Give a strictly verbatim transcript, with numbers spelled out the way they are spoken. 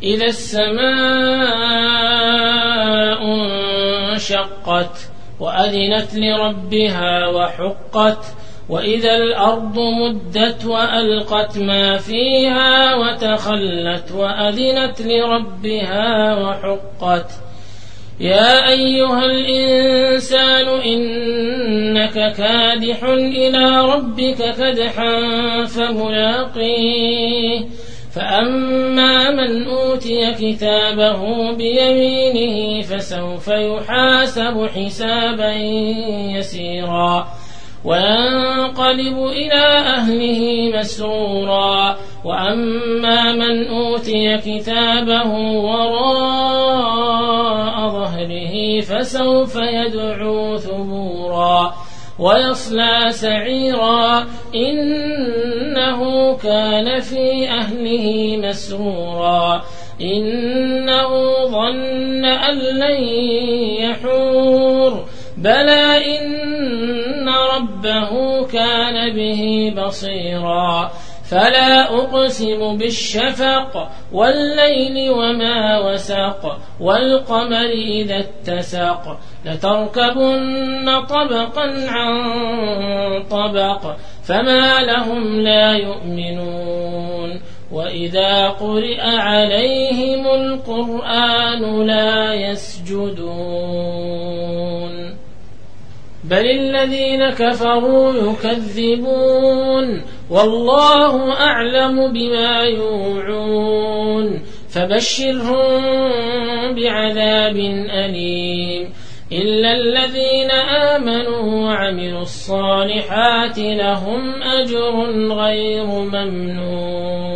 إذا السماء انشقت وأذنت لربها وحقت وإذا الأرض مدت وألقت ما فيها وتخلت وأذنت لربها وحقت يا أيها الإنسان إنك كادح إلى ربك كدحا فملاقيه فأما من أوتي كتابه بيمينه فسوف يحاسب حسابا يسيرا وينقلب إلى أهله مسرورا وأما من أوتي كتابه وراء ظهره فسوف يدعو ثبورا ويصلى سعيرا إنه كان في أهله مسرورا إنه ظن أن لن يحور بلى إن ربه كان به بصيرا فلا أقسم بالشفق والليل وما وسق والقمر إذا اتسق لتركبن طبقا عن طبق فما لهم لا يؤمنون وإذا قرئ عليهم القرآن لا يسجدون بل الذين كفروا يكذبون والله أعلم بما يوعون فبشرهم بعذاب أليم إلا الذين آمنوا وعملوا الصالحات لهم أجر غير ممنون.